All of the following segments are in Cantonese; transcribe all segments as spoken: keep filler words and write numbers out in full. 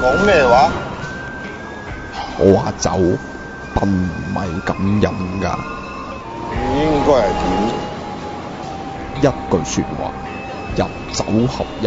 講咩話？ 我話酒並唔係咁飲㗎。 應該係一句説話，入酒合一。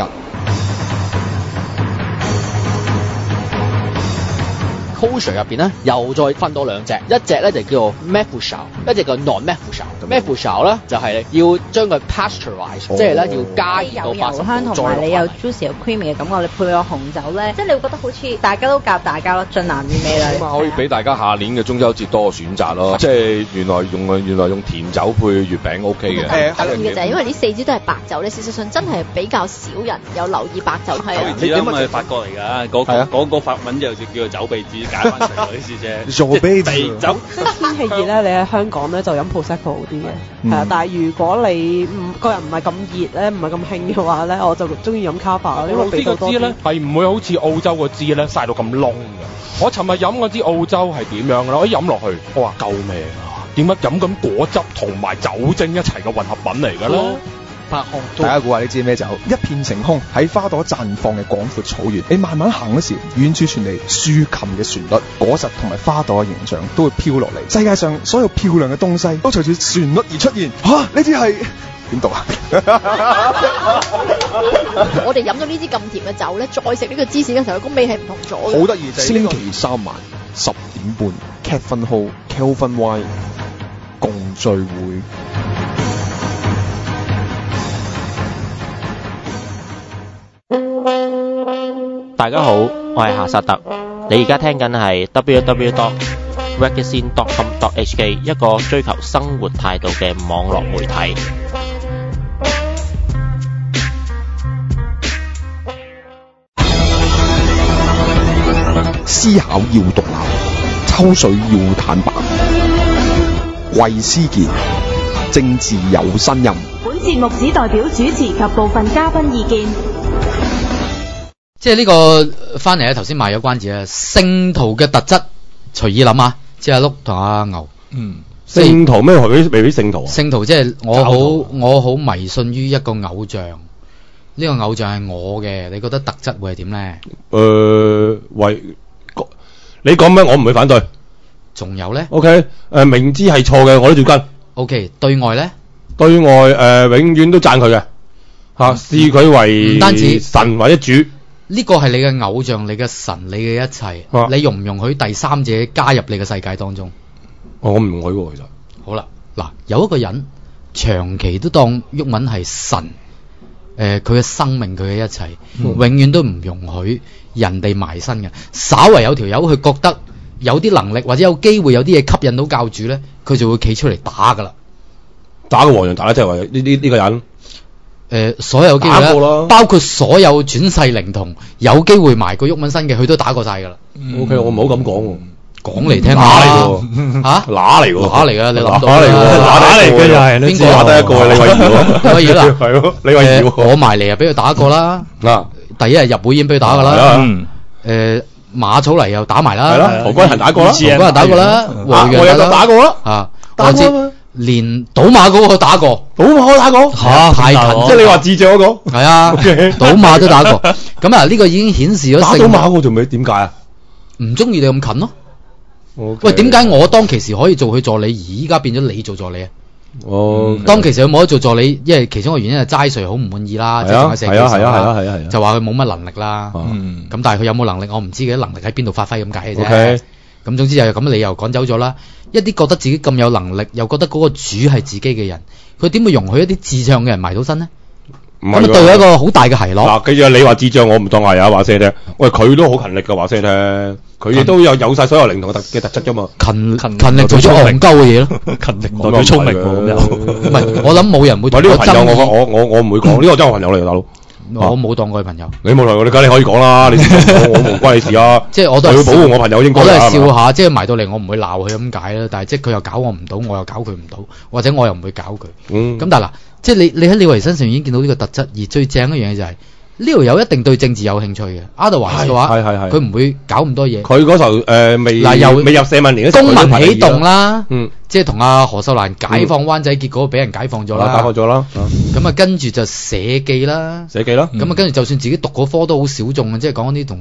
Kosher 入邊咧，又再分多兩隻，一隻咧就叫做 Mefusal， 一隻叫 non-Mefusal。Mefusal 咧就係要將佢 pasteurize，、哦、即係咧要加熱到八十度， 香同埋你有 juicy 有 creamy 嘅感覺，你配個紅酒咧，即係你會覺得好似大家都夾大家咯，盡男與美啦。 咁啊可以俾大家下年嘅中秋節多個選擇咯，即係原來用原來用甜酒配月餅 OK 嘅。 誒得意嘅就係因為呢四支都係白酒咧，事實上真係比較少人有留意白酒。係啊， 你點解法國嚟㗎？嗰、那個嗰個法文就叫做酒鼻子。解翻成嗰啲事啫， 做啤酒。 天氣熱咧，你喺香港咧就飲 Prosecco 好啲嘅，係、嗯、啊。但係如果你唔個人唔係咁熱咧，唔係咁興嘅話咧，我就中意飲 Cava，因為比較多啲。 支咧係唔會好似澳洲個支咧曬到咁燶嘅。我尋日飲嗰支澳洲係點樣嘅咧？我一飲落去，我話救命啊！點解飲緊果汁同埋酒精一齊嘅混合品嚟嘅咧？嗯大家估下呢支咩酒？一片晴空，喺花朵綻放嘅廣闊草原，你慢慢行嗰時，遠處傳嚟豎琴嘅旋律，果實同埋花朵嘅形象都會飄落嚟。世界上所有漂亮嘅東西都隨住旋律而出現。嚇、啊，呢支係點讀啊？ 我哋飲咗呢支咁甜嘅酒咧，再食呢個芝士嘅時候，個味係唔同咗嘅。 好得意就係星期三晚十點半 Cavan Hall Kelvin Y 共聚會。 大家好，我係夏薩特，你而家聽緊係 double-u double-u double-u dot reggaezine dot com dot h k 一個追求生活態度嘅網絡媒體。 思考要獨立，抽水要坦白，為思傑，政治有呻吟。 本節目只代表主持及部分嘉賓意見。 即係呢個翻嚟咧，頭先賣咗關子啊！聖徒嘅特質，隨意諗下，即係阿碌同阿牛。 嗯，聖徒咩？未必未必聖徒啊！ 聖徒即係我好我好迷信於一個偶像，呢、這個偶像係我嘅。你覺得特質會係點咧？ 誒、呃，為你講咩？我唔會反對。 仲有咧 ？OK，誒、呃，明知係錯嘅，我都照跟。 OK，對外咧？ 對外誒、呃，永遠都讚佢嘅嚇，視佢為唔單止神或者主。 呢個係你嘅偶像，你嘅神，你嘅一切，啊、你容唔容許第三者加入你嘅世界當中？ 哦、我唔容許喎，其實。 好啦，嗱，有一個人長期都當毓民係神，誒、呃，佢嘅生命，佢嘅一切，嗯、永遠都唔容許人哋埋身嘅。稍為有條友佢覺得有啲能力或者有機會有啲嘢吸引到教主咧，佢就會企出嚟打噶啦， 打個黃洋達咧，即係話呢呢呢個人。 誒、呃，所有機會啦，包括所有轉世靈童有機會埋過毓民身嘅，佢都打過晒噶啦。 O K，我唔好咁講喎， 講嚟聽下。 乸嚟喎，吓乸嚟喎， 乸嚟噶，你諗到乸嚟喎，乸嚟嘅又係邊個打得一個？李慧瑤， 李慧瑤啦， 係咯，李慧瑤。 我埋嚟啊，俾佢打過啦。嗱，第一日入會已經俾佢打噶啦。誒，馬草嚟又打埋啦。係啦，何君衡打過啦，何君衡打過啦，黃洋達打過啦。啊，我知。連賭馬嗰個打過， 賭馬都打過， 吓太近， 即係你話智障嗰個， 係啊，賭馬都打過。咁啊，呢個已經顯示咗打賭馬我仲未點解啊？ 唔中意你咁近咯。喂，點解我當其時可以做佢助理，而依家變咗你做助理啊？哦，當其時佢冇得做助理，因為其中個原因係齋瑞好唔滿意啦，即係同佢成件事啦，就話佢冇乜能力啦。嗯，咁但係佢有冇能力，我唔知嘅，能力喺邊度發揮咁解嘅啫。咁總之就係咁，你又趕走咗啦。一啲覺得自己咁有能力，又覺得嗰個主係自己嘅人，佢點會容許一啲智障嘅人埋到身呢？咁啊，對佢一個好大嘅奚落。 嗱，記住你話智障，我唔當係啊，話聲聽。喂，佢都好勤力嘅，話聲聽。佢亦都有有晒所有靈童嘅特嘅特質啫嘛。 勤勤勤力做咗戇鳩嘅嘢咯， 勤力代表聰明咁樣。 唔係，我諗冇人會。 我呢個朋友，我我我我唔會講，呢個真係我朋友嚟嘅，大佬。 我冇當過佢朋友， 你冇當過，你梗係你可以講啦，你我我冇關你事啊。 即係我都係要保護我朋友應該。 我都係笑下，即係埋到嚟我唔會鬧佢咁解啦。但係即係佢又搞我唔到，我又搞佢唔到，或者我又唔會搞佢。嗯。咁但係嗱，即係你你喺李維身上已經見到呢個特質，而最正一樣嘢就係呢條友一定對政治有興趣嘅。Otherwise嘅話，佢唔會搞咁多嘢。佢嗰時候誒未嗱又未入社民連公民起動啦，嗯，即係同阿何秀蘭解放灣仔，結果俾人解放咗啦，解放咗啦。咁啊，跟住就社記啦，社記啦。咁啊，跟住就算自己讀嗰科都好小眾啊，即係講啲同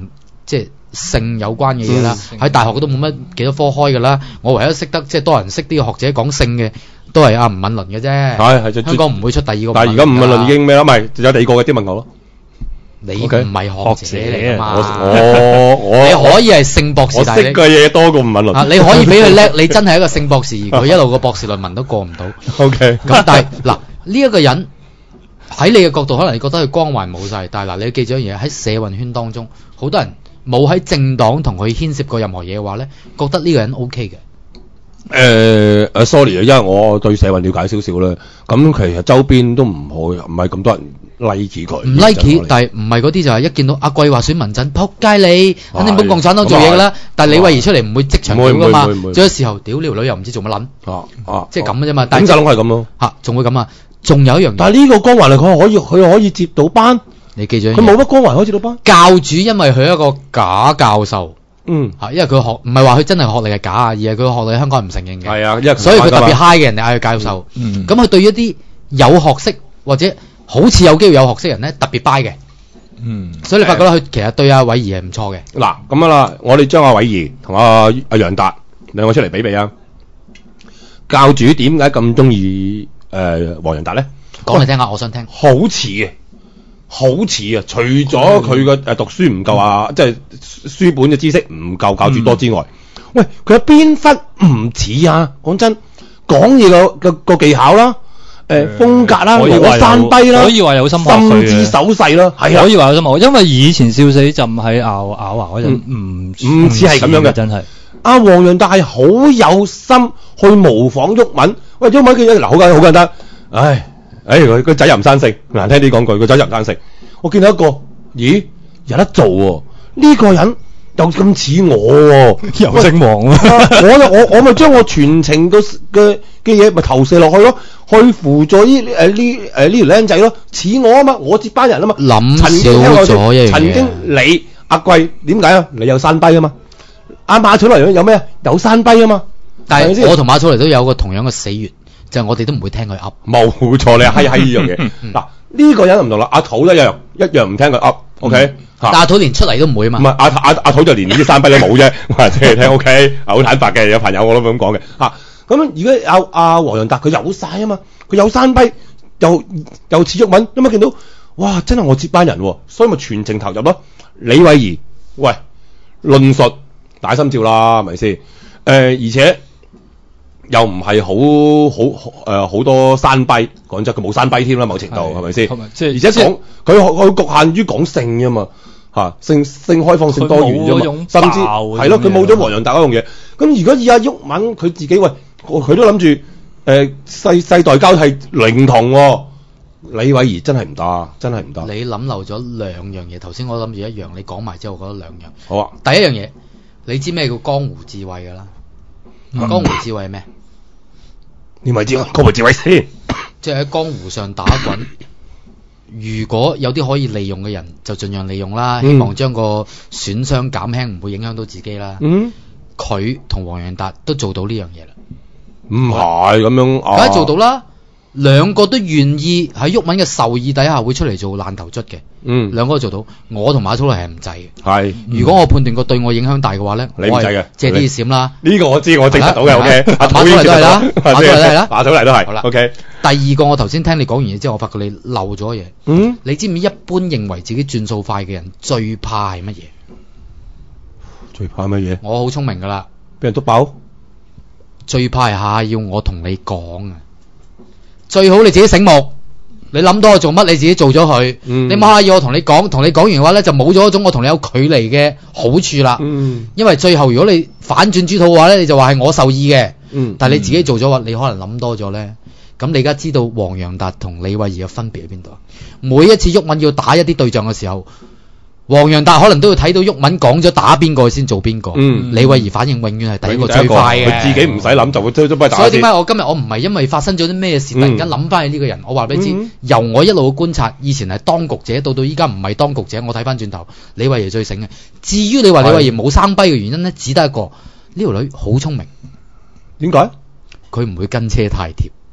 即係性有關嘅嘢啦。喺、嗯、大學嗰度冇乜幾多科開㗎啦。我唯一識得即係多人識啲嘅學者講性嘅，都係阿吳敏倫嘅啫。係係香港唔會出第二個。 但係而家吳敏倫已經咩啦？咪有第二個嘅啲問我咯。 你唔係學者嚟㗎嘛？ 我我你可以係性博士， 我識嘅嘢多過吳敏倫。 啊，你可以俾佢叻，你真係一個性博士，佢一路個博士論文都過唔到。 O K。 咁但係嗱，呢一個人喺你嘅角度，可能你覺得佢光環冇晒，但係嗱，你要記住一樣嘢，喺社運圈當中，好多人冇喺政黨同佢牽涉過任何嘢嘅話咧，覺得呢個人 O K 嘅。 誒誒，sorry 啊，因為我對社運了解少少啦。咁其實周邊都唔會唔係咁多人 like 佢， 唔 like， 但係唔係嗰啲就係一見到阿貴話選民陣，撲街你，肯定幫共產黨做嘢㗎啦。但係李慧儀出嚟唔會即場屌㗎嘛，做嘅時候屌呢條女又唔知做乜撚， 啊啊， 即係咁嘅啫嘛。 但係總係咁咯， 嚇，仲會咁啊？仲有一樣嘢， 但係呢個光環嚟講，可以佢可以接到班。 你記住， 佢冇乜光環可以接到班。 教主因為佢一個假教授。 嗯， 嚇，因為佢學唔係話佢真係學歷係假啊，而係佢學歷香港人唔承認嘅。 係啊，因為所以佢特別 high 嘅人哋嗌佢教授。嗯，咁佢對一啲有學識或者好似有機會有學識人咧特別 buy 嘅。嗯，所以你發覺咧，佢其實對阿偉儀係唔錯嘅。嗱， 咁樣啦，我哋將阿偉儀同阿阿楊達兩個出嚟比比啊。教主點解咁中意誒黃楊達咧？ 講嚟聽下，我想聽。 好似嘅。好似啊！除咗佢嘅誒讀書唔夠啊，嗯、即係書本嘅知識唔夠教主多之外，嗯、喂，佢有邊忽唔似啊？講真，講嘢個個個技巧啦，誒、呃、風格啦，攞山跛啦， 可以話有心學佢嘅心智手勢啦，係啊， 可以話有心學，因為以前笑死浸喺咬咬牙嗰陣，唔唔似係咁樣嘅， 真係。 阿黃楊達係好有心去模仿毓民，喂，毓民嘅嘢嗱好簡好簡單，唉。誒，佢個仔又唔生性，難聽啲講句，個仔又唔生性。我見到一個，咦，有得做喎、哦？呢、這個人又咁似我喎、哦， 又姓黃喎。 我我我咪將我全程嘅嘅嘅嘢咪投射落去咯，去輔助呢誒呢誒呢條僆仔咯，似我啊嘛，我接班人啊嘛。 諗少咗一樣嘢。 曾經你阿貴點解啊？你有山跛啊嘛？阿馬草嚟有咩啊？有山跛啊嘛。 但係我同馬草嚟都有個同樣嘅死穴。就係我哋都唔會聽佢噏， 冇錯，你係閪閪呢樣嘢。嗱呢個人唔同啦，阿土一樣一樣唔聽佢噏。O K， 但阿土連出嚟都唔會啊嘛。 唔係阿阿阿土就連呢啲山跛都冇啫，我話俾你聽。O K，好坦白嘅，有朋友我都咁講嘅嚇。咁而家阿阿黃楊達佢有晒啊嘛，佢有山跛又又似毓民，有冇見到？哇！真係我接班人喎，所以咪全程投入咯。李慧儀，喂，論述打心照啦，係咪先？誒、呃，而且。又唔係好好誒好多山跛，講真佢冇山跛添啦，某程度係咪先？即係而且講佢佢局限於講性啫嘛嚇，性性開放性多元啫嘛，甚至係咯，佢冇咗黃楊達嗰樣嘢。咁如果以阿毓民佢自己喂，佢都諗住誒世世代交替靈童喎，李慧儀真係唔得，真係唔得。 你諗漏咗兩樣嘢，頭先我諗住一樣，你講埋之後，我覺得兩樣。 好啊， 第一樣嘢，你知咩叫江湖智慧㗎啦？江湖智慧係咩？ 你咪知江湖智慧先， 即係喺江湖上打滾。如果有啲可以利用嘅人，就盡量利用啦。嗯、希望將個損傷減輕，唔會影響到自己啦。嗯，佢同黃楊達都做到呢樣嘢啦。 唔係咁樣， 梗係做到啦。兩個都願意喺毓民嘅授意底下會出嚟做爛頭卒嘅，嗯，兩個都做到。我同馬祖嚟係唔制嘅，係。如果我判斷個對我影響大嘅話咧， 你唔制嘅， 借啲閃啦。 呢個我知，我證實到嘅。O K， 馬祖嚟都係啦，馬祖嚟都係啦， 馬祖嚟都係。 好啦 ，O K。 第二個我頭先聽你講完嘢之後，我發覺你漏咗嘢。嗯，你知唔知一般認為自己轉數快嘅人最怕係乜嘢？ 最怕乜嘢？ 我好聰明噶啦， 俾人督爆。 最怕係下要我同你講啊！最好你自己醒目，你諗到我做乜，你自己做咗佢。嗯、你冇下要我同你講，同你講完嘅話咧，就冇咗一種我同你有距離嘅好處啦。嗯、因為最後如果你反轉豬肚嘅話咧，你就話係我受意嘅。嗯、但係你自己做咗話，你可能諗多咗咧。咁你而家知道黃楊達同李慧儀嘅分別喺邊度啊？每一次毓民要打一啲對象嘅時候，黃楊達可能都要睇到毓民講咗打邊個先做邊個。嗯、李慧儀反應永遠係第一個最快嘅， 佢自己唔使諗就會推咗幫佢打。 所以點解我今日我唔係因為發生咗啲咩事，突然間諗翻起呢個人？嗯、我話俾你知，嗯、由我一路嘅觀察，以前係當局者，到到依家唔係當局者，我睇翻轉頭，李慧儀最醒嘅。至於你話李慧儀冇生跛嘅原因咧，只得一個，呢條女好聰明。 點解？ 佢唔會跟車太貼。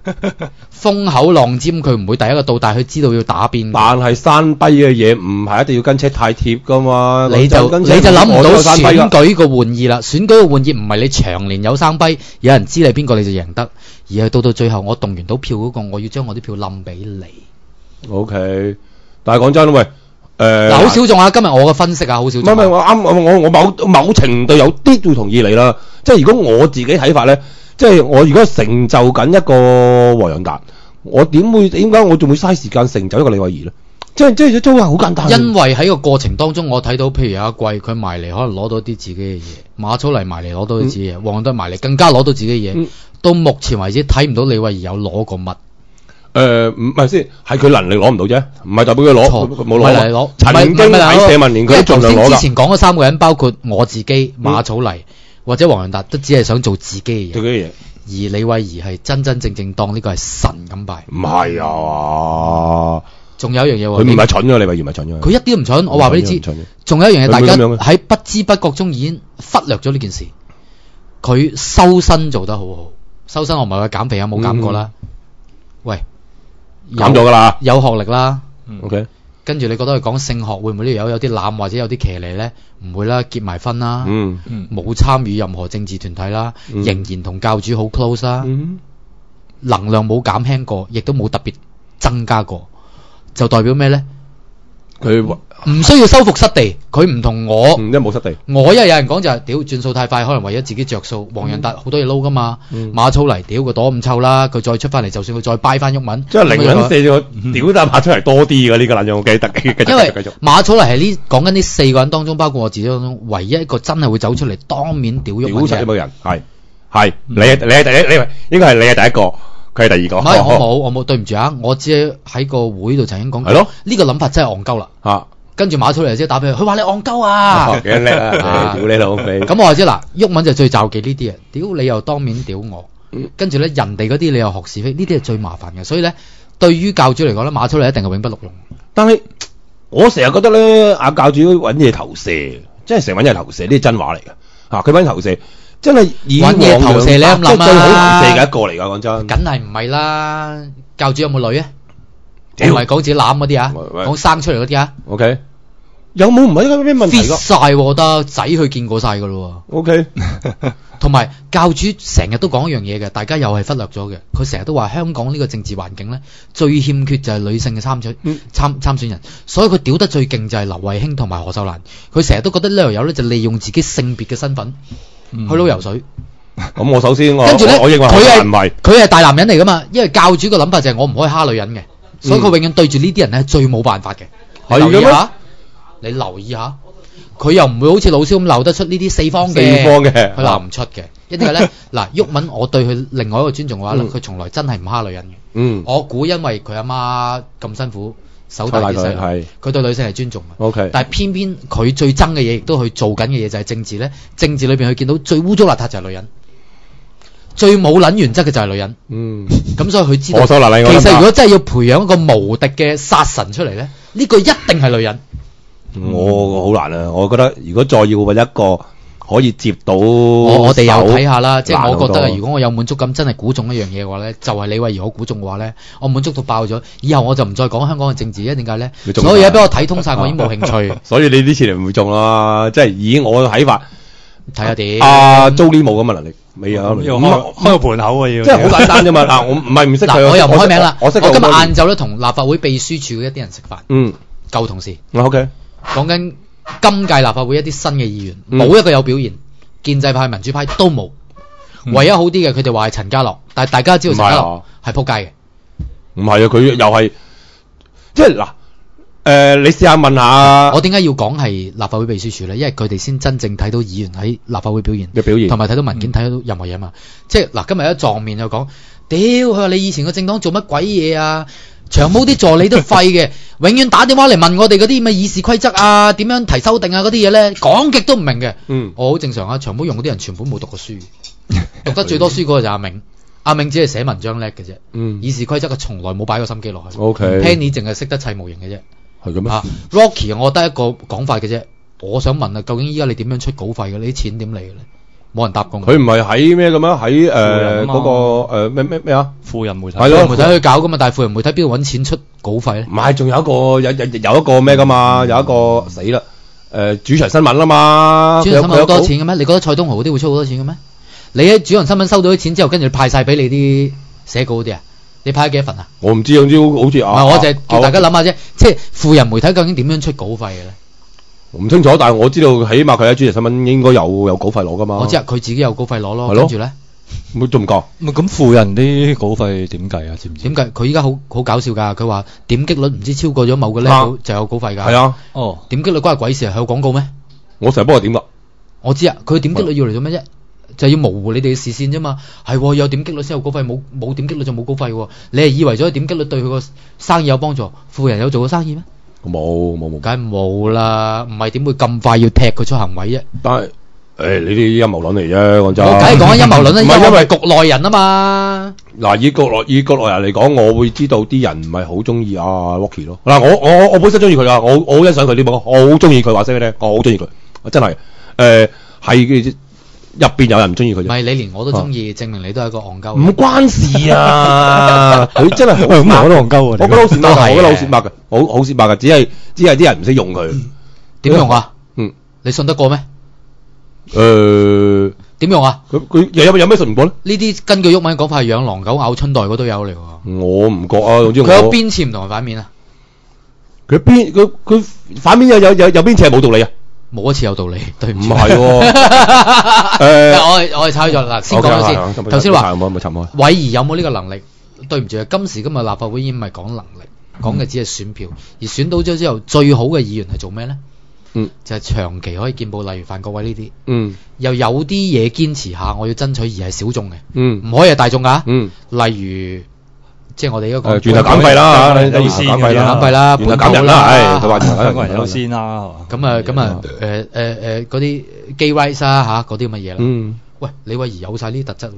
風口浪尖，佢唔會第一個到，但係佢知道要打邊。 但係山跛嘅嘢唔係一定要跟車太貼噶嘛， 你就你就諗唔到選舉個玩意啦。選舉個玩意唔係你長年有生跛，有人知你邊個你就贏得，而係到到最後我動員到票嗰、那個，我要將我啲票冧俾你。O、 okay, K， 但係講真喂，誒、呃， 嗱好小眾啊！今日我嘅分析啊，好小眾、啊。 唔係我啱，我我我某某程度有啲會同意你啦。即係如果我自己睇法咧，即係我如果成就緊一個黃洋達，我點會點解我仲會嘥時間成就一個李慧儀咧？即係即係都係好簡單。因為喺個過程當中，我睇到譬如有一季佢埋嚟，可能攞到啲自己嘅嘢；馬草嚟埋嚟攞到啲自己嘅嘢；黃洋達埋嚟更加攞到自己嘅嘢、嗯。到目前為止睇唔到李慧儀有攞過乜。誒唔係先，係佢能力攞唔到啫，唔係代表佢攞冇攞。攞曾經喺社民連佢都盡量攞㗎。之前講嗰三個人，包括我自己、馬草嚟、嗯、或者黃洋達，都只係想做自己嘅嘢。自己嘅嘢。而李慧儀係真真正正當呢個係神咁拜。唔係啊！仲有一樣嘢喎，佢唔係蠢㗎，李慧儀唔係蠢㗎。佢一啲都唔蠢，我話俾你知。仲有一樣嘢，大家喺不知不覺中已經忽略咗呢件事。佢修身做得好好，修身我唔係話減肥啊，冇減過啦、嗯。喂！減咗㗎啦，有學歷啦。O K， 跟住你覺得佢講性學會唔會呢有有啲濫或者有啲騎呢咧？唔會啦，結埋婚啦。嗯，冇參與任何政治團體啦，嗯、仍然同教主好 close 啦。嗯，能量冇減輕過，亦都冇特別增加過，就代表咩咧？佢唔需要收復失地，佢唔同我，嗯，因為冇失地。我因為有人講就係、是、屌轉數太快，可能為咗自己着數。黃洋達好多嘢撈噶嘛，嗯、馬草嚟屌個朵咁臭啦，佢再出翻嚟，就算佢再掰翻鬱文，即係零零四個屌得馬草嚟多啲嘅呢個撚樣，我記得。因為馬草嚟係呢講緊呢四個人當中，包括我自己當中，唯一一個真係會走出嚟當面屌鬱文嘅。屌柒冇人，係係你你係第一，你應該係你係第一個。佢係第二個，唔係我冇，我冇，對唔住啊！我只係喺個會度曾經講過，係咯，呢個諗法真係戇鳩啦嚇。跟住馬草嚟即係打俾佢，佢話你戇鳩啊，幾叻啊！屌你老味！咁我話知嗱，鬱文就最罩忌呢啲啊！屌你又當面屌我，跟住咧人哋嗰啲你又學是非，呢啲係最麻煩嘅。所以咧，對於教主嚟講咧，馬草嚟一定係永不錄用。但係我成日覺得咧，阿教主揾嘢投射，即係成日揾嘢投射，呢啲真話嚟嘅嚇。佢揾投射。真係揾嘢投射你咁諗啊！即係最好投射嘅一個嚟㗎，講真。梗係唔係啦？教主有冇女啊？唔係講自己攬嗰啲啊，講生出嚟嗰啲啊。O、okay. K。有冇唔係應該咩問題㗎 ？fit 曬我覺得仔佢見過晒㗎咯。O K。同埋教主成日都講一樣嘢嘅，大家又係忽略咗嘅。佢成日都話香港呢個政治環境咧，最欠缺就係女性嘅參選、嗯、參參選人，所以佢屌得最勁就係劉慧卿同埋何秀蘭。佢成日都覺得呢條友咧就利用自己性別嘅身份。去撈游水，咁我首先我跟住咧，我認為佢係佢係大男人嚟噶嘛，因為教主個諗法就係我唔可以蝦女人嘅，所以佢永遠對住呢啲人咧最冇辦法嘅。你留意下，你留意下，佢又唔會好似老蕭咁鬧得出呢啲四方嘅，四方嘅，佢鬧唔出嘅。因為咧，嗱，鬱文我對佢另外一個尊重嘅話咧，佢、嗯、從來真係唔蝦女人嘅。嗯，我估因為佢阿媽咁辛苦。手大嘅細路，佢對女性係尊重嘅。Okay. 但係偏偏佢最憎嘅嘢，亦都去做緊嘅嘢就係政治咧。政治裏邊佢見到最污糟邋遢就係女人，最冇撚原則嘅就係女人。嗯，咁所以佢知道，其實如果真係要培養一個無敵嘅殺神出嚟咧，呢、呢個一定係女人。嗯、我好難啊！我覺得如果再要揾一個可以接到我，我哋又睇下啦。即係我覺得，如果我有滿足感，真係估中一樣嘢嘅話咧，就係李慧儀我估中嘅話咧，我滿足到爆咗。以後我就唔再講香港嘅政治咧。點解咧？所有嘢俾我睇通晒，我已經冇興趣。所以你呢次你唔會中啦。即係以我嘅睇法，睇下點。阿 Jolie 冇咁嘅能力，未啊？要開開個盤口啊！要即係好簡單啫嘛。嗱，我唔係唔識佢，我又唔開名啦。我識。我今日晏晝咧同立法會秘書處嘅一啲人食飯。嗯，舊同事。O K。講緊。今屆立法會一啲新嘅議員冇、嗯、一個有表現，建制派民主派都冇、嗯，唯一好啲嘅佢哋話係陳家樂，但係大家知道陳家樂係撲街嘅，唔係啊，佢又係即係嗱，誒、呃，你試下問下，我點解要講係立法會秘書處咧？因為佢哋先真正睇到議員喺立法會表現嘅表現，同埋睇到文件睇、嗯、到任何嘢嘛。即係嗱，今日一撞面就講，屌佢話你以前個政黨做乜鬼嘢啊？長毛啲助理都廢嘅，永遠打電話嚟問我哋嗰啲咩議事規則啊，點樣提修訂啊嗰啲嘢咧，講極都唔明嘅。嗯，我好正常啊。長毛用嗰啲人全部冇讀過書，讀得最多書嗰個就阿明，阿明只係寫文章叻嘅啫。嗯，議事規則佢從來冇擺過心機落去。O K，Penny 淨係識得砌模型嘅啫。係咁咩？啊 ，Rocky 我得一個講法嘅啫。我想問啊，究竟依家你點樣出稿費嘅？你啲錢點嚟嘅咧？ 冇人答過我。 佢唔係喺咩咁樣？喺誒嗰個誒咩咩咩啊？ 富人媒體係咯， 媒體去搞噶嘛，但係富人媒體邊度揾錢出稿費咧？ 唔係，仲有一個有有有一個咩噶嘛？有一個死啦！誒主場新聞啦嘛， 主場新聞好多錢嘅咩？你覺得蔡東豪嗰啲會出好多錢嘅咩？你喺主場新聞收到啲錢之後，跟住派晒俾你啲寫稿嗰啲啊？你派咗幾多份啊？ 我唔知，總之好似啊， 唔係，我就係叫大家諗下啫，即係富人媒體究竟點樣出稿費嘅咧？ 唔清楚，但係我知道起碼佢喺主場新聞應該有有稿費攞噶嘛。 我知啊，佢自己有稿費攞咯， 係咯跟住咧， 冇仲唔講？ 咁富人啲稿費點計啊？知唔知？ 點計？佢依家好好搞笑㗎，佢話點擊率唔知超過咗某個 level 就有稿費㗎。 係啊， 哦，點擊率關鬼事啊？係有廣告咩？ 我成日幫佢點㗎。 我知啊，佢點擊率要嚟做咩啫？就係要模糊你哋嘅視線啫嘛。係喎，有點擊率先有稿費，冇冇點擊率就冇稿費喎。你係以為咗點擊率對佢個生意有幫助？富人有做過生意咩？ 冇冇冇， 梗係冇啦，唔係點會咁快要踢佢出行位啫？ 但係誒，呢啲陰謀論嚟啫，講真。 我梗係講緊陰謀論啦， 唔係因為局內人啊嘛。 嗱，以國內以國內人嚟講，我會知道啲人唔係好中意阿 Rocky 咯。嗱，我我我本身中意佢噶，我我好欣賞佢啲波，我好中意佢話聲俾你聽，我好中意佢，我真係誒係入邊有人唔中意佢啫。 唔係你連我都中意，證明你都係一個戇鳩。 唔關事啊，佢真係好咁我都戇鳩喎。 我覺得好蝕墨，我覺得好蝕墨嘅，好好蝕墨嘅，只係只係啲人唔識用佢。 點用啊？ 嗯，你信得過咩？ 誒， 點用啊？ 佢佢有有有咩信唔過咧？ 呢啲根據毓民講法係養狼狗咬春袋嗰都有嚟喎。 我唔覺啊，總之佢有邊次唔同嘅反面啊？ 佢邊佢佢反面有有有有邊次係冇道理啊？ 冇一次有道理，對唔住。 唔係喎，誒， 我係我係炒咗嗱，先講咗先。頭先話冇冇沉開。 偉儀有冇呢個能力？對唔住啊，今時今日立法會已經唔係講能力，講嘅只係選票。而選到咗之後，最好嘅議員係做咩咧？ 嗯，就係長期可以見報，例如范國威呢啲。 嗯， 又有啲嘢堅持下，我要爭取而係小眾嘅。 嗯， 唔可以係大眾㗎。 嗯， 例如。即係我哋一個誒，源頭減費啦， 優先減費啦， 減費啦， 源頭減人啦，係佢話香港人優先啦， 咁啊咁啊誒誒誒嗰啲 gay rights 啊嚇嗰啲咁嘅嘢啦。 嗯， 喂，李慧儀有晒呢啲特質喎。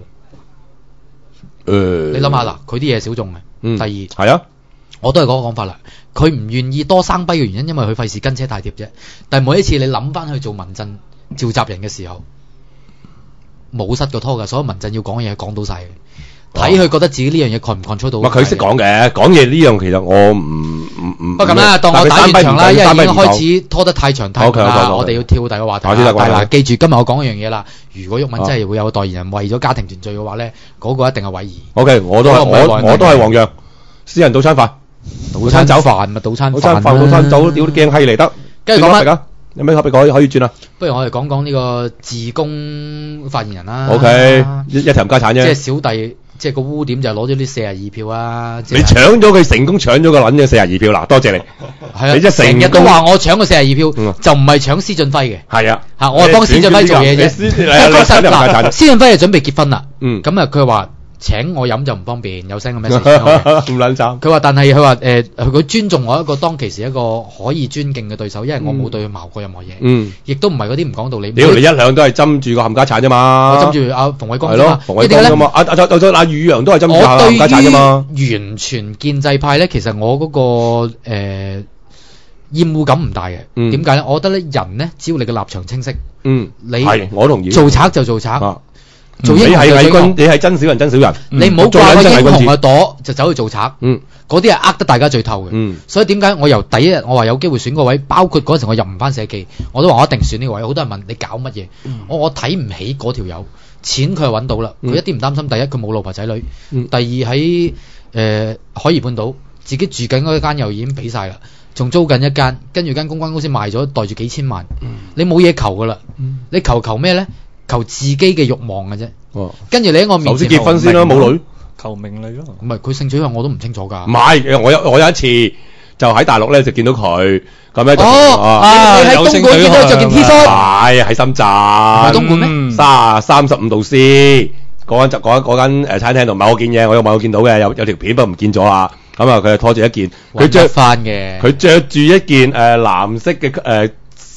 誒， 你諗下嗱，佢啲嘢小眾嘅。 嗯， 第二係啊， 我都係嗰個講法啦。佢唔願意多生跛嘅原因，因為佢費事跟車太貼啫。但係每一次你諗翻去做民陣召集人嘅時候，冇失過拖㗎，所有民陣要講嘅嘢講到晒嘅。睇佢覺得自己呢樣嘢 control 唔 control 到。 佢識講嘅，講嘢呢樣其實我唔唔唔。 不過咁啦，當我打完場啦，因為已經開始拖得太長太長啦，我哋要跳第二個話題啦。但係嗱，記住今日我講一樣嘢啦，如果毓民真係會有個代言人為咗家庭團聚嘅話咧，嗰個一定係偉儀。 O K，我都係我我都係黃洋，私人早餐飯， 早餐酒飯咪早餐飯， 早餐飯早餐酒，屌驚閪嚟得。 跟住講乜？ 有咩可以可以轉啊？ 不如我哋講講呢個自公發言人啦。 O K，一一頭家產啫。 即係小弟。即係個污點就係攞咗啲四十二票啊！ 你搶咗佢成功搶咗個撚嘅四十二票嗱，多謝你。 係啊， 你即係成日都話我搶個四十二票，嗯、就唔係搶施俊輝嘅。 係啊， 嚇我係幫施俊輝做嘢啫。確實嗱，施俊輝係準備結婚啦。嗯，咁啊，佢話請我飲就唔方便，有聲嘅咩事？咁撚慘。 佢話但係佢話誒，佢尊重我一個當其時一個可以尊敬嘅對手，因為我冇對佢矛過任何嘢。嗯，亦都唔係嗰啲唔講道理。 屌你一向都係針住個冚家產啫嘛。 我針住阿馮偉光啫嘛。馮偉光啫嘛。阿阿就就阿宇陽都係針住阿冚家產啫嘛。 完全建制派咧，其實我嗰個誒厭惡感唔大嘅。點解咧？我覺得咧，人咧，只要你嘅立場清晰，嗯，你係我同意。做賊就做賊。做英雄就做英雄，你係真小人真小人，你唔好掛個英雄嘅朵就走去做賊，嗯，嗰啲係呃得大家最透嘅，嗯，所以點解我由第一日我話有機會選個位，包括嗰陣時我入唔翻社記，我都話我一定選呢個位，好多人問你搞乜嘢，我我睇唔起嗰條友，錢佢係揾到啦，佢一啲唔擔心，第一佢冇老婆仔女，第二喺誒海怡半島自己住緊嗰間又已經俾晒啦，仲租緊一間，跟住間公關公司賣咗，袋住幾千萬，你冇嘢求噶啦，你求求咩咧？求自己嘅慾望嘅啫，哦，跟住你喺我面前， 首先結婚先啦，冇女， 求名利咯， 唔係佢性取向我都唔清楚㗎。 唔係，我有我有一次就喺大陸咧就見到佢咁咧， 哦，你喺東莞見到着件 T 恤， 係喺深圳， 喺東莞咩？ 三三十五度 C 嗰間就嗰嗰間誒餐廳度，唔係我見嘢，我有冇見到嘅，有有條片不過唔見咗啦。咁啊，佢就拖住一件，佢着翻嘅， 佢着住一件誒藍色嘅誒。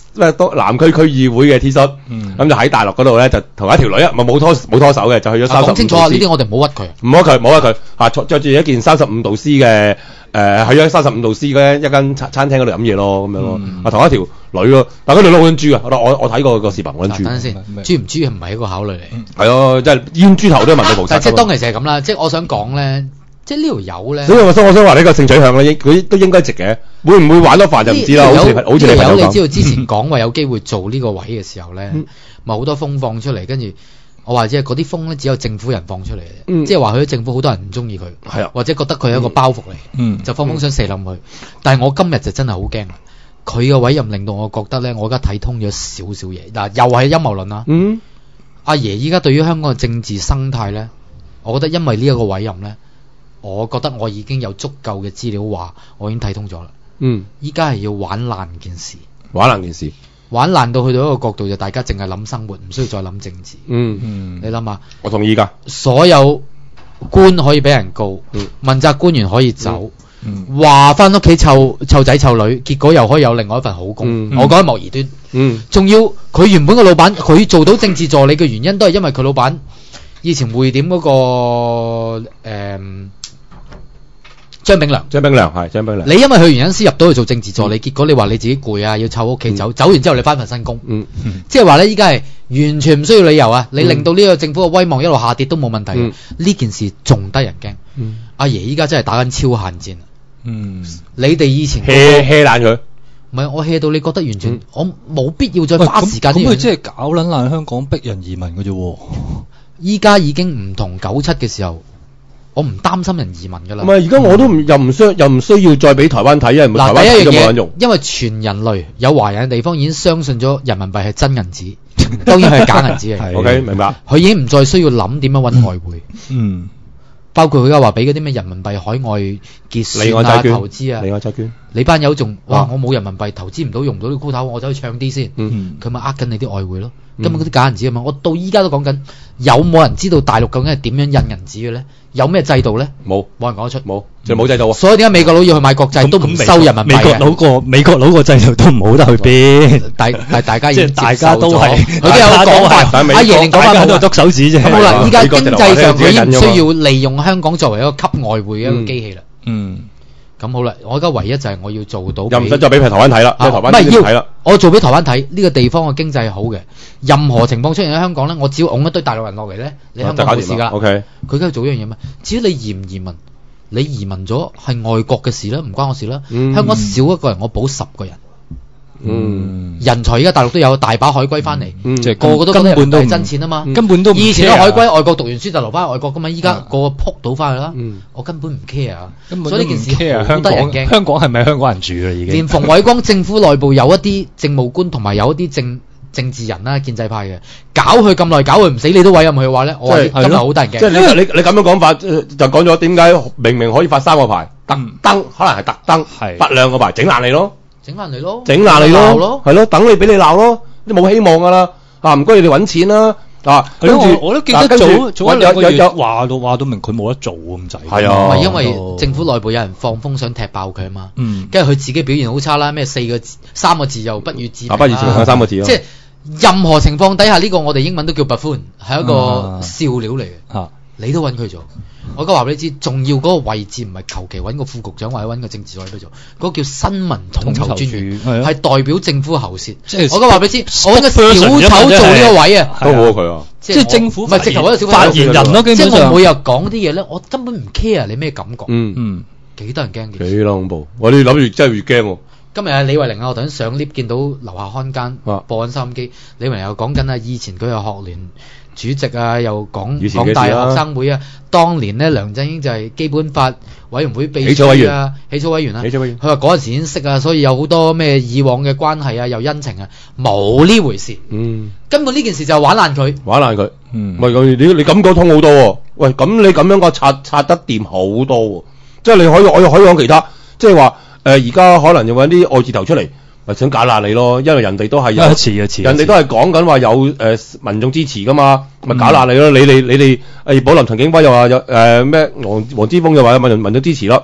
咩多南區區議會嘅 T 恤，咁、嗯、就喺大陸嗰度咧就同一條女啊，咪冇拖冇拖手嘅，就去咗三十五度 C。講清楚啊，呢啲我哋唔好屈佢，唔好屈佢，唔好屈佢嚇，着住一件三十五度 C 嘅。誒、呃、去咗三十五度 C 嘅一間餐餐廳嗰度飲嘢咯，咁樣咯，嗯、啊同一條女咯，但係嗰條女好撚豬啊！我我我睇過個視頻好撚豬。等陣先，豬唔豬唔係一個考慮嚟。係咯，即係閹豬頭都係問到無實。即係當其時係咁啦，即係我想講咧，即係呢條友咧。所以我想我想話呢個性取向咧，佢都應該值嘅。會唔會玩得煩就唔知啦。好似好似你朋友講。你知道之前講話有機會做呢個位嘅時候咧，咪好、嗯、多風放出嚟，跟住。我話即係嗰啲風咧，只有政府人放出嚟嘅，嗯、即係話佢啲政府好多人唔中意佢，係啊，或者覺得佢係一個包袱嚟，嗯、就放風想射冧佢。嗯、但係我今日就真係好驚啦，佢嘅委任令到我覺得咧，我而家睇通咗少少嘢。嗱，又係陰謀論啦。嗯，阿爺依家對於香港嘅政治生態咧，我覺得因為呢一個委任咧，我覺得我已經有足夠嘅資料話，我已經睇通咗啦。嗯，依家係要玩爛件事，玩爛件事。玩爛到去到一個角度就大家淨係諗生活，唔需要再諗政治。嗯嗯，你諗下，我同意㗎。所有官可以俾人告，嗯、問責官員可以走，話翻屋企湊湊仔湊女，結果又可以有另外一份好工。嗯、我覺得莫宜端。嗯，仲要佢原本個老闆，佢做到政治助理嘅原因都係因為佢老闆以前匯點嗰、那個誒。嗯張炳良，張炳良係張炳良。你因為佢原因先入到去做政治助理，嗯、結果你話你自己攰啊，要湊屋企走，嗯、走完之後你翻份新工，嗯嗯、即係話咧，依家係完全唔需要理由啊！嗯、你令到呢個政府嘅威望一路下跌都冇問題。呢、嗯、件事仲得人驚。嗯、阿爺依家真係打緊超限戰。嗯，你哋以前 hea hea 爛佢，唔係我 hea 到你覺得完全、嗯、我冇必要再花時間。咁佢即係搞撚爛香港，逼人移民嘅啫。依家已經唔同九七嘅時候。我唔擔心人移民噶啦。唔係，而家我都唔又唔需又唔需要再俾台灣睇，因為台灣睇都冇人用。因為全人類有華人嘅地方已經相信咗人民幣係真銀紙，當然係假銀紙嚟。OK，明白。佢已經唔再需要諗點樣揾外匯。嗯，包括佢而家話俾嗰啲咩人民幣海外結算啊、投資啊、離岸債券。你班友仲哇，我冇人民幣投資唔到，用唔到呢個 quota，我走去唱啲先。嗯，佢咪呃緊你啲外匯咯。根本嗰啲假銀紙啊嘛，我到依家都講緊，有冇人知道大陸究竟係點樣印銀紙嘅咧？有咩制度咧？冇，冇人講得出，冇，就冇制度啊！所以點解美國佬要去買國債都唔收人民幣？美國佬個美國佬個制度都唔好得去邊？但但大家已經大家都係，佢都有講法。阿爺連講法喺度篤手指啫。好啦，依家經濟上佢已經唔需要利用香港作為一個吸外匯嘅一個機器啦。嗯。咁好啦，我而家唯一就係我要做到，又唔使再俾台灣睇啦，啊、台灣唔係要我做俾台灣睇，呢、這個地方嘅經濟係好嘅，任何情況出現喺香港咧，我只要拱一堆大陸人落嚟咧，你香港冇事噶啦。OK，佢梗係做一樣嘢咩？至於你移唔移民，你移民咗係外國嘅事啦，唔關我事啦。嗯、香港少一個人，我保十個人。嗯，人才而家大陸都有大把海歸翻嚟，即係個個都根本都係真錢啊嘛，根本都以前啲海歸外國讀完書就留翻外國噶嘛，依家個個撲到翻去啦，我根本唔 care 啊，所以呢件事好得人驚。香港係咪香港人住啦已經？連馮偉光政府內部有一啲政務官同埋有一啲政政治人啦，建制派嘅，搞佢咁耐，搞佢唔死，你都委任佢嘅話咧，我今日好得人驚。即係你你你咁樣講法，就講咗點解明明可以發三個牌，特登可能係特登發兩個牌，整爛你咯。整爛你咯，整爛你咯，係咯，等你俾你鬧咯，都冇希望噶啦，啊唔該你哋揾錢啦，啊跟住我都記得早早一兩個月話到話到明佢冇得做咁滯，係啊，唔係因為政府內部有人放風想踢爆佢啊嘛，嗯，跟住佢自己表現好差啦，咩四個字三個字又不予置評，不予置評三個字咯，即係任何情況底下呢個我哋英文都叫 buffoon，係一個笑料嚟嘅，嚇你都揾佢做。我而家話俾你知，仲要嗰個位置唔係求其揾個副局長或者揾個政治助理去做，嗰、那個叫新聞統籌專員，係代表政府喉舌。我而家話俾你知，我揾個小丑做呢個位啊，都好過佢啊。即係政府唔係直頭嗰個小發言人咯，即係我每日講啲嘢咧，我根本唔 care 你咩感覺。嗯嗯，幾得人驚嘅。幾恐怖！我哋諗住真係越驚喎。今日啊，李慧玲啊，我頭先上 lift 見到樓下看更播緊收音機，李慧玲又講緊啊，以前佢有學聯主席啊，又講講大學生會啊，當年咧梁振英就係基本法委員會秘書啊，起草委員啊，佢話嗰陣時已經識啊，所以有好多咩以往嘅關係啊，又恩情啊，冇呢回事。嗯，根本呢件事就係玩爛佢，玩爛佢。嗯，唔係咁你你咁講通好多喎。喂，咁你咁樣個拆拆得掂好多喎，即係你可以我又可以講其他，即係話。誒而家可能又揾啲愛字頭出嚟，咪想搞爛你咯，因為人哋都係有，人哋都係講緊話有誒、呃、民眾支持噶嘛，咪搞爛你咯。你哋你哋誒保林陳景輝又話有誒咩黃黃之鋒又話有民民眾支持咯，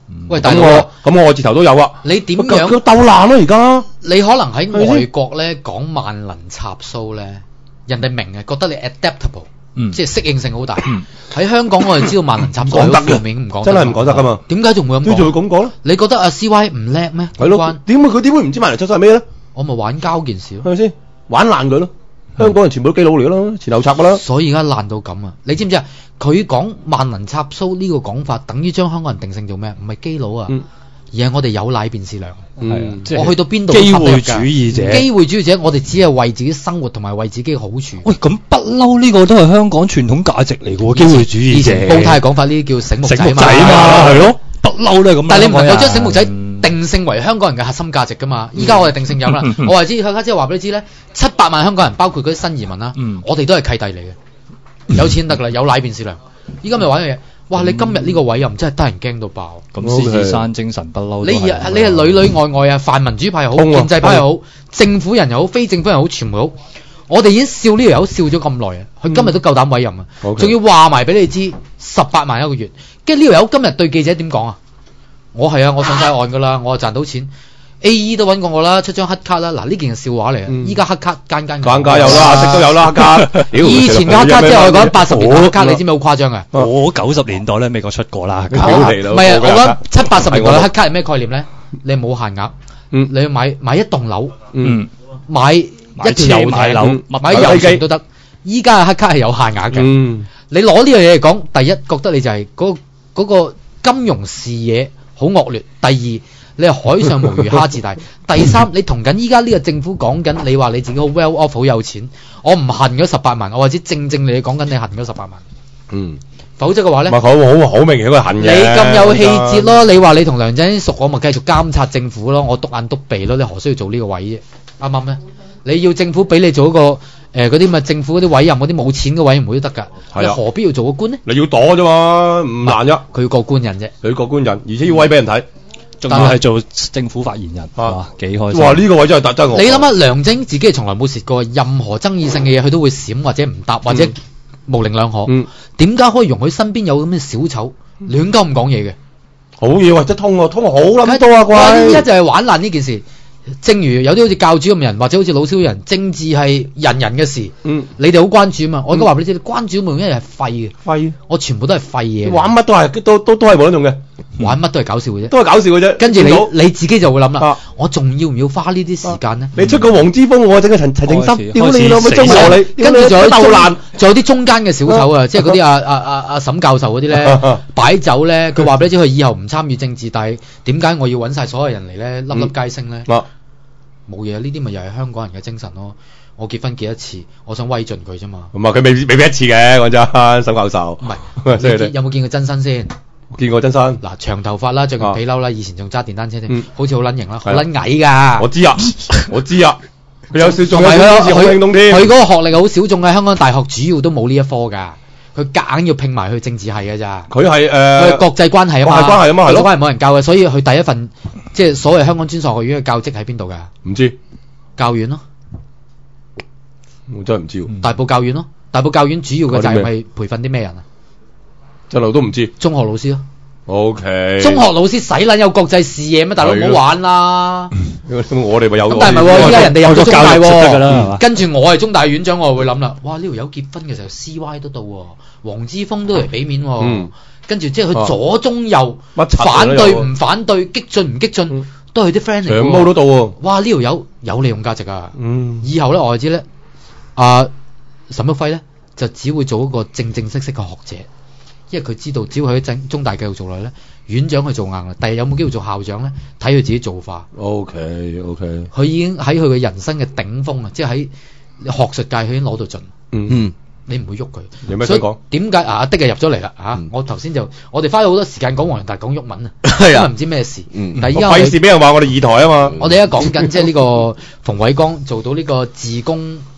喂，大佬，咁我字頭都有啊。 你點樣？ 佢鬥爛咯而家。 你可能喺外國咧講萬能插蘇咧，人哋明嘅，覺得你 adaptable。嗯、即係適應性好大。喺、嗯、香港我哋知道萬能插蘇好負面，唔講真係唔講得噶嘛。 點解仲會咁講？ 都仲會咁講咧？ 你覺得阿 C Y 唔叻咩？ 係咯。點會佢點會唔知萬能插蘇係咩咧？ 我咪玩膠件事咯， 係咪先？玩爛佢咯。香港人全部都基佬嚟噶啦，前後插噶啦。 所以而家爛到咁啊！你知唔知啊？佢講萬能插蘇呢個講法，等於將香港人定性做咩？唔係基佬啊！嗯而係我哋有奶便是娘，係啊！即係我去到邊度機會主義者， 機會主義者，我哋只係為自己生活同埋為自己嘅好處。 喂，咁不嬲呢個都係香港傳統價值嚟嘅喎，機會主義者。 以前煲呔講法呢啲叫醒目仔嘛， 醒目仔嘛，係咯，不嬲都係咁。 但係你唔能夠將醒目仔定性為香港人嘅核心價值㗎嘛？依家我哋定性有啦，我話知，佢家姐話俾你知咧，七百萬香港人，包括嗰啲新移民啦，我哋都係契弟嚟嘅，有錢得㗎啦，有奶便是娘。依家咪玩樣嘢。哇！你今日呢個委任真係得人驚到爆， 咁獅子山精神不嬲。 你你係裏裏外外啊，泛民主派又好，建制派又好，政府人又好，非政府人又好，全部好。我哋已經笑呢條友笑咗咁耐啊，佢今日都夠膽委任啊，仲、嗯、要話埋俾你知十八萬一個月。跟住呢條友今日對記者點講啊？我係啊，我上晒岸噶啦，我賺到錢。A E 都揾過我啦，出張黑卡啦。嗱，呢件係笑話嚟啊！依家黑卡間間間間有啦，色都有啦黑卡。 以前嘅黑卡即係我講八十年代黑卡，你知唔知好誇張啊？ 我九十年代咧美國出過啦。 唔係啊，我講七八十年代嘅黑卡係咩概念咧？你冇限額，你買買一棟樓，買一條遊艇樓，買遊艇都得。依家嘅黑卡係有限額嘅。你攞呢樣嘢嚟講，第一覺得你就係嗰嗰個金融視野好惡劣。第二你係海上無魚蝦自大。第三，你同緊依家呢個政府講緊，你話你自己好 well off 好有錢，我唔恨嗰十八萬，我或者正正你講緊你恨嗰十八萬。嗯，否則嘅話咧， 唔係好好好明顯佢恨嘅。 你咁有氣節咯，你話你同梁振英熟，我咪繼續監察政府咯，我篤眼篤鼻咯，你何須要做呢個位啫？啱唔啱咧？你要政府俾你做一個誒嗰啲咪政府嗰啲委任嗰啲冇錢嘅委員會都得㗎，你何必要做個官呢？ 你要躲啫嘛，唔難啫。 佢要過官人啫， 佢過官人，而且要威俾人睇。 仲要係做政府發言人，哇，幾開心！ 哇，呢個位真係特真我。 你諗下，梁振英自己係從來冇蝕過任何爭議性嘅嘢，佢都會閃或者唔答或者模棱兩可。點解可以容許身邊有咁嘅小丑亂鳩咁講嘢嘅？ 好嘢或者通喎，通好撚多啊！ 關一就係玩爛呢件事。正如有啲好似教主咁嘅人，或者好似老蕭嘅人，政治係人人嘅事。嗯，你哋好關注啊嘛。我而家話俾你知，關注每樣嘢係廢嘅。廢，我全部都係廢嘢。 玩乜都係都都都係冇得用嘅。 玩乜都係搞笑嘅啫， 都係搞笑嘅啫。 跟住你你自己就會諗啦，我仲要唔要花呢啲時間呢？ 你出個黃之鋒，我整個陳陳正心，屌你老母中和你， 跟住仲有鬥爛，仲有啲中間嘅小丑啊，即係嗰啲阿阿阿阿沈教授嗰啲咧，擺酒咧，佢話俾你知佢以後唔參與政治，但係點解我要揾晒所有人嚟咧，粒粒皆星咧？冇嘢，呢啲咪又係香港人嘅精神咯。我結婚幾一次，我想威盡佢啫嘛。 唔係佢未未必一次嘅，講真，沈教授。 唔係，有冇見過真身先？ 見過真身。 嗱，長頭髮啦，着件皮褸啦，以前仲揸電單車添，好似好撚型啦，好撚矮㗎。 我知啊，我知啊，佢有小眾，佢佢嗰個學歷好小眾嘅，香港大學主要都冇呢一科㗎。佢夾硬要拼埋去政治系嘅咋？ 佢係誒， 佢係國際關係啊嘛， 國際關係啊嘛，係咯， 國際關係冇人教嘅，所以佢第一份即係所謂香港專上學院嘅教職喺邊度㗎？ 唔知教院咯， 我真係唔知。 大埔教院咯，大埔教院主要嘅就係咪培訓啲咩人啊？ 真係都唔知。 中學老師咯。 O K。 中學老師使撚有國際視野咩？大佬唔好玩啦。 我哋咪有。 咁但係唔係喎？依家人哋有咗中大喎。跟住我係中大院長，我會諗啦。哇！呢條友結婚嘅時候 C Y 都到喎，黃之鋒都嚟俾面喎。跟住即係佢左中右，反對唔反對，激進唔激進，都係啲 friend 嚟。長毛都到喎。哇！呢條友有利用價值啊。嗯。以後咧，我知咧，阿沈旭輝咧就只會做一個正正式式嘅學者。因為佢知道，只要佢喺中大繼續做落去咧，院長佢做硬啦。但係有冇機會做校長咧？睇佢自己做法。O K O K。 佢已經喺佢嘅人生嘅頂峰啊！即係喺學術界，佢已經攞到盡。嗯嗯。你唔會喐佢。 有咩想講？ 點解啊？阿的啊入咗嚟啦嚇！嗯、我頭先就我哋花咗好多時間講黃仁達講鬱文啊，因為唔知咩事。嗯、但係依家費事俾人話我哋二台啊嘛。 我哋而家講緊即係呢個馮煒光做到呢個自公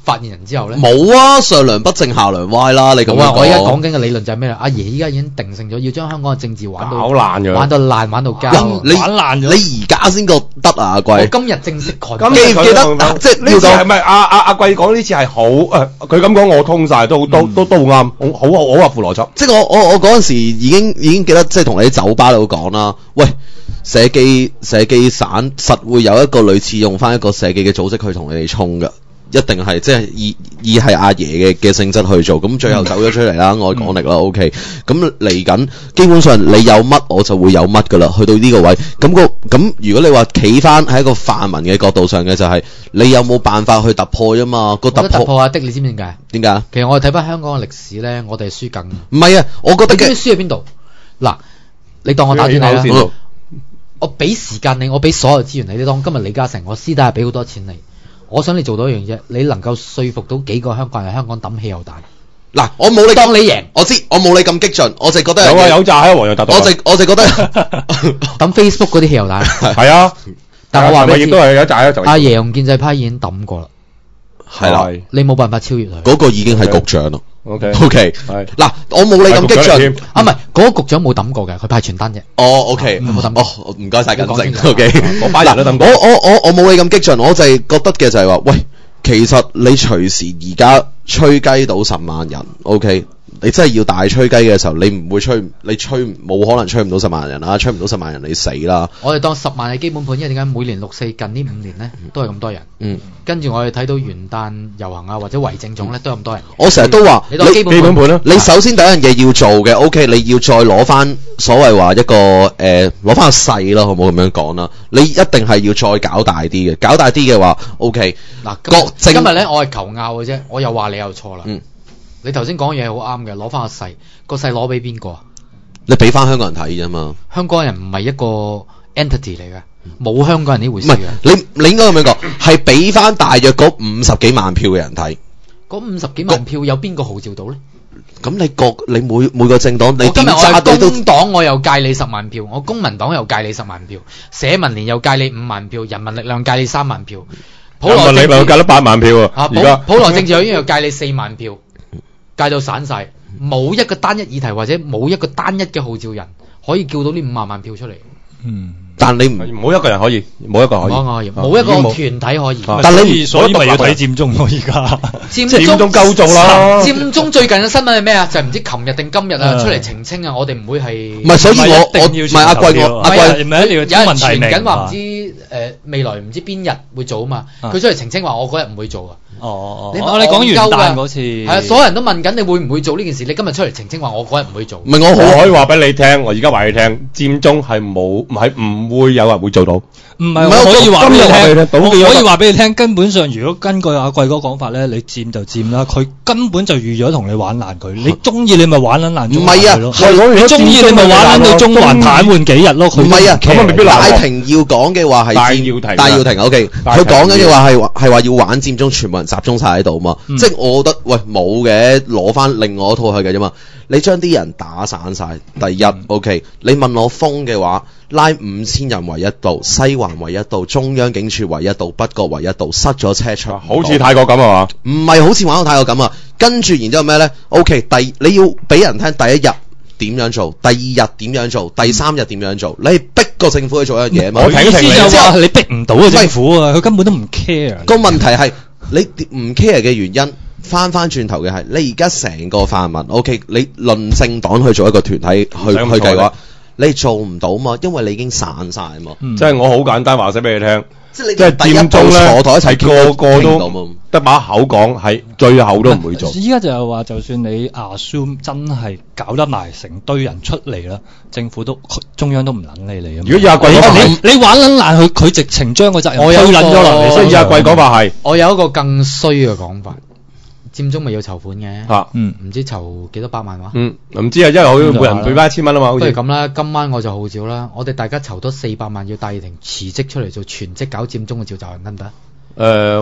發言人之後咧？ 冇啊，上梁不正下梁歪啦！你咁樣講， 我而家講緊嘅理論就係咩咧？阿爺依家已經定性咗，要將香港嘅政治玩到搞爛咗， 玩到爛，玩到交， 你玩爛咗。 你而家先覺得啊，阿貴。 我今日正式確記唔記得？即係呢次係咪阿阿阿貴講呢次係好？誒，佢咁講我通晒，都都都都啱，好好好合乎邏輯。 即係我我我嗰陣時已經已經記得，即係同你喺酒吧度講啦。喂，社記社記散實會有一個類似用翻一個社記嘅組織去同你哋衝㗎。一定係即係以以係阿爺嘅嘅性質去做，咁最後走咗出嚟啦，愛港力啦 ，OK。咁嚟緊，基本上你有乜我就會有乜噶啦。去到呢個位，咁、個咁如果你話企翻喺一個泛民嘅角度上嘅，就係、是、你有冇辦法去突破啫嘛？個突破突破啊的，你知唔知點解？ 點解？其實我哋睇翻香港嘅歷史咧，我哋係輸緊。 唔係啊，我覺得嘅輸喺邊度？嗱，你當我打斷你啦，我俾時間你，我俾所有資源你，你當今日李嘉誠，我私底下俾好多錢你。我想你做到一樣嘢，你能夠說服到幾個香港人喺香港抌汽油彈。 嗱，我冇你當你贏， 我知我冇你咁激進，我就覺得有啊有炸喺黃洋達度。 我就我就覺得抌 Facebook 嗰啲汽油彈係啊， 但我話俾你知， 都係有炸喺度。 阿爺同建制派已經抌過啦， 係啦， 你冇辦法超越佢。 嗰個已經係局長咯。 O K O K 係嗱，我冇你咁激進啊，唔係嗰個局長冇抌過嘅，佢派傳單啫。 哦 O K 冇抌哦，唔該晒更正。O K 我班人都抌過。 我我我我冇你咁激進，我就係覺得嘅就係話，喂。其實你隨時而家吹雞到十萬人 ，OK？你真係要大吹雞嘅時候，你唔會吹，你吹冇可能吹唔到十萬人啦，吹唔到十萬人你死啦！ 我哋當十萬係基本盤，因為點解每年六四近呢五年咧都係咁多人。嗯。跟住我哋睇到元旦遊行啊，或者圍政總咧都係咁多人。 我成日都話你當基本盤啦。 你首先第一樣嘢要做嘅 ，OK？你要再攞翻所謂話一個誒攞翻個勢啦，好唔好咁樣講啦？你一定係要再搞大啲嘅，搞大啲嘅話 ，OK？ 嗱，今日咧我係求拗嘅啫，我又話你又錯啦。嗯。你頭先講嘢好啱嘅，攞翻個勢，個勢攞俾邊個啊？ 你俾翻香港人睇啫嘛。 香港人唔係一個 entity 嚟嘅，冇香港人呢回事嘅。 你你應該咁樣講，係俾翻大約嗰五十幾萬票嘅人睇。 嗰五十幾萬票有邊個號召到咧？ 咁你各你每每個政黨，你今日我係工黨，我又戒你十萬票，我公民黨又戒你十萬票，社民連又戒你五萬票，人民力量戒你三萬票，普羅政治戒咗八萬票啊！ 而家普羅政治學院又戒你四萬票。戒到散晒，冇一個單一議題或者冇一個單一嘅號召人可以叫到呢五萬萬票出嚟。嗯， 但你唔冇一個人可以，冇一個可以， 冇一個團體可以。 但你所以咪要睇佔中咯？而家佔中夠做啦。 佔中最近嘅新聞係咩啊？就係唔知琴日定今日啊，出嚟澄清啊！我哋唔會係唔係，所以我我唔係阿貴我阿貴唔係一定要有人傳緊話唔知誒未來唔知邊日會做啊嘛？佢出嚟澄清話我嗰日唔會做啊。 哦哦，你你講元旦嗰次係啊，所有人都問緊你會唔會做呢件事？你今日出嚟澄清話我嗰日唔會做。 唔係我我可以話俾你聽，我而家話你聽，佔中係冇係唔會有人會做到。 唔係，我可以話俾你聽，我可以話俾你聽，根本上如果根據阿貴哥講法咧，你佔就佔啦，佢根本就預咗同你玩爛佢。你中意你咪玩撚爛中環佢咯。唔係啊，你中意你咪玩撚到中環癱瘓幾日咯。 唔係啊，咁未必大庭要講嘅話係戴耀廷， 戴耀廷 OK，佢講緊嘅話係係話要玩佔中，全部人集中晒喺度嘛。即係我覺得喂冇嘅，攞翻另外一套去嘅啫嘛。你將啲人打散晒，第一 OK，你問我封嘅話。拉五千人為一道，西環為一道，中央警署為一道，北角為一道，塞咗車出， 好似泰國咁啊嘛？ 唔係好似玩到泰國咁啊！跟住然之後咩咧 ？OK，第你要俾人聽第一日點樣做，第二日點樣做，第三日點樣做，你係逼個政府去做一樣嘢嘛？ 我意思就話你逼唔到個政府啊，佢根本都唔 care。 個問題係你唔 care 嘅原因，翻翻轉頭嘅係你而家成個泛民 OK，你論政黨去做一個團體去去計嘅話。你做唔到嘛？因為你已經散晒嘛。 嗯、即係我好簡單話聲俾你聽， 即係佔中咧，坐台一齊個個都得把口講，係最後都唔會做。 依家就係話，就算你 assume 真係搞得埋成堆人出嚟啦，政府都中央都唔撚理你。 如果阿貴講話， 你你玩撚爛佢，佢直情將個責任推撚咗落嚟。 所以阿貴講話係， 我有一個更衰嘅講法。佔中咪要籌款嘅， 嚇，嗯， 唔知籌幾多百萬話， 嗯，唔知啊，因為好每人俾翻一千蚊啊嘛，好似。 不如咁啦，今晚我就號召啦，我哋大家籌多四百萬，要戴耀廷辭職出嚟做全職搞佔中嘅召集人得唔得？ 誒咁啊，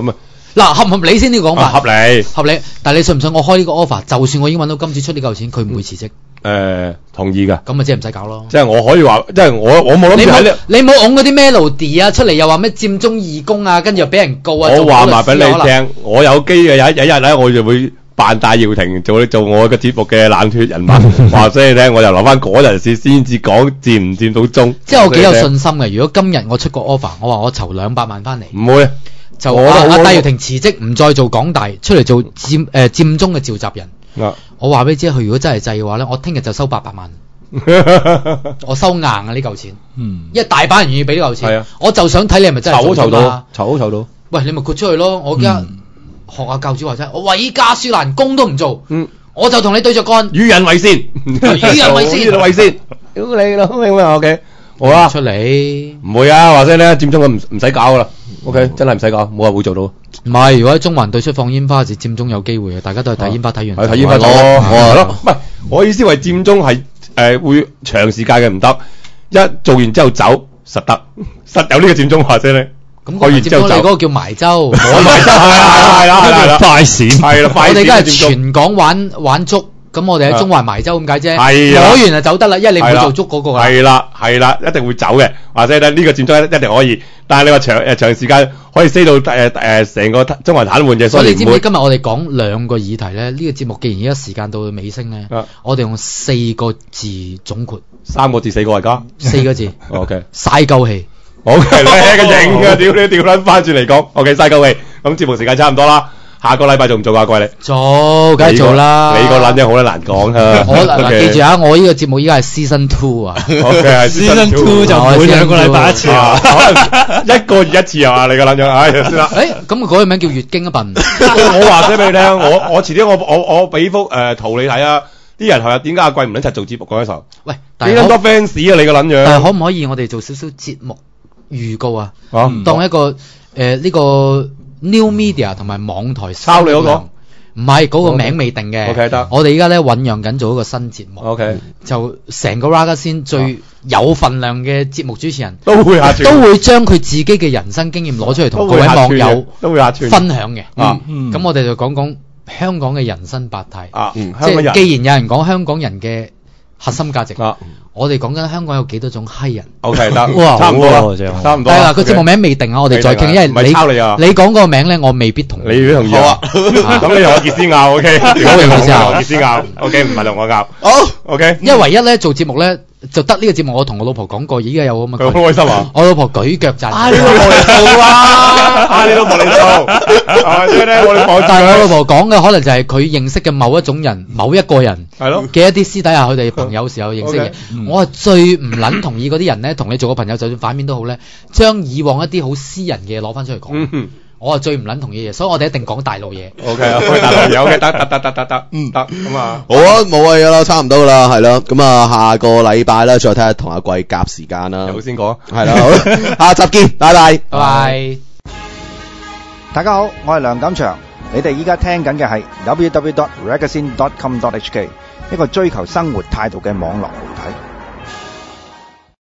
嗱，合唔合理先呢個講法？ 合理， 合理。但係你信唔信我開呢個 offer，就算我已經揾到金主出呢嚿錢，佢唔會辭職。 誒、呃，同意㗎。 咁咪即係唔使搞咯。 即係我可以話，即係我我冇諗住喺呢。 你冇拱嗰啲 melody 啊出嚟，又話咩佔中義工啊，跟住又俾人告啊。 我話埋俾你聽，我有機嘅有一有一日咧，我就會扮戴耀廷做做我嘅節目嘅冷血人物，話俾你聽，我就留翻嗰陣時先至講佔唔佔到中。 即係我幾有信心嘅。如果今日我出個 offer，我話我籌兩百萬翻嚟， 唔會。 就阿阿戴耀廷辭職，唔再做港大，出嚟做佔誒佔中嘅召集人。 啊、 我話俾你知，佢如果真係制嘅話咧，我聽日就收八百萬。我收硬啊呢嚿錢，嗯，因為大把人願意俾呢嚿錢，啊、我就想睇你係咪真係做到啊？ 籌到，籌到。 喂，你咪豁出去咯！我而家、嗯、學下教主話齋，我韋家書蘭工都唔做，嗯，我就同你對着幹， 與人為善， 與人為善， 與人為善，屌你咯，明唔明？O K。好啊， 出嚟唔會啊，或者咧佔中佢唔唔使搞噶啦 ，OK， 真係唔使搞，冇人會做到。 唔係，如果喺中環對出放煙花，就佔中有機會嘅，大家都係睇煙花睇完。 係睇煙花咯，係咯，唔係我意思為佔中係誒會長時間嘅唔得，一做完之後走實得，實有呢個佔中或者咧。 咁我佔中你嗰個叫埋洲，我埋洲係啊係啦係啦， 快閃係啦， 我哋而家係全港玩玩足。咁我哋喺中環埋洲咁解啫，攞完就走得啦，因為你唔會做足嗰個啦。 係啦，係啦，一定會走嘅，或者咧呢個佔中一定可以，但係你話長誒長時間可以 stay 到誒誒成個中環癱瘓嘅， 所以你知唔知今日我哋講兩個議題咧？呢、呢個節目既然而家時間到尾聲咧，啊、我哋用四個字總括， 三個字四個而家， 四個字 ，OK， 嘥鳩氣。 OK，你個型啊，屌你調撚翻轉嚟講 ，OK，嘥鳩氣。咁節目時間差唔多啦。下個禮拜做唔做啊？貴你做，梗係做啦。 你個撚嘢好得難講啊！ 我嗱記住啊，我呢個節目依家係 season two 啊。 OK，係 season two 就每兩個禮拜一次啊， 可能一個月一次啊嘛？你個撚樣，唉，算啦。 誒，咁佢嗰個名叫月經一笨。 我話聲俾你聽，我我遲啲我我我俾幅誒圖你睇啊！啲人係點解阿貴唔撚齊做節目嗰時候？ 喂， 幾咁多 fans 啊！你個撚樣。 但係可唔可以我哋做少少節目預告啊？當一個誒呢個。New Media 同埋網台抄你嗰個， 唔係嗰個名未定嘅。 OK 得， 我哋而家咧醖釀緊做一個新節目。 OK， 就成個 Raga 先最有份量嘅節目主持人都會下都會將佢自己嘅人生經驗攞出嚟同各位網友都會下分享嘅。咁我哋就講講香港嘅人生百態。 啊， 即係既然有人講香港人嘅核心價值，我哋講緊香港有幾多種閪人 ？OK 得，哇，差唔多啦，差唔多。 係啦，個節目名未定啊，我哋再傾，因為你你講嗰個名咧，我未必同意。 你未必同意啊？咁你同我傑斯拗 OK，我同傑斯拗， 傑斯拗 OK，唔係同我拗。好 OK， 因為唯一咧做節目咧。就得呢個節目，我同我老婆講過，依家有咁嘅。 佢好開心啊！ 我老婆舉腳贊。 啊！你老婆嚟做啊！啊！你老婆嚟做。啊！即係咧，我哋放。 但係我老婆講嘅可能就係佢認識嘅某一種人、某一個人。 係咯。 嘅一啲私底下佢哋朋友時候認識嘅。我係最唔撚同意嗰啲人咧，同你做個朋友，就算反面都好咧，將以往一啲好私人嘅嘢攞翻出嚟講。我係最唔撚同意嘅嘢，所以我哋一定講大陸嘢。 O K 啊，講大陸嘢 O K，得得得得得得，嗯得咁啊。 好啊，冇謂噶啦，差唔多啦，係啦。咁啊，下個禮拜咧，再睇下同阿貴夾時間啦。 有先講， 係啦，好，下集見，拜拜， 拜拜。 大家好，我係梁錦祥，你哋依家聽緊嘅係 w w w dot ragazine dot com dot h k 一個追求生活態度嘅網絡媒體。